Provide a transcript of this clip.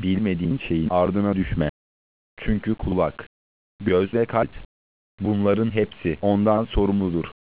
bilmediğin şeyin ardına düşme. Çünkü kulak, göz ve kalp, bunların hepsi ondan sorumludur.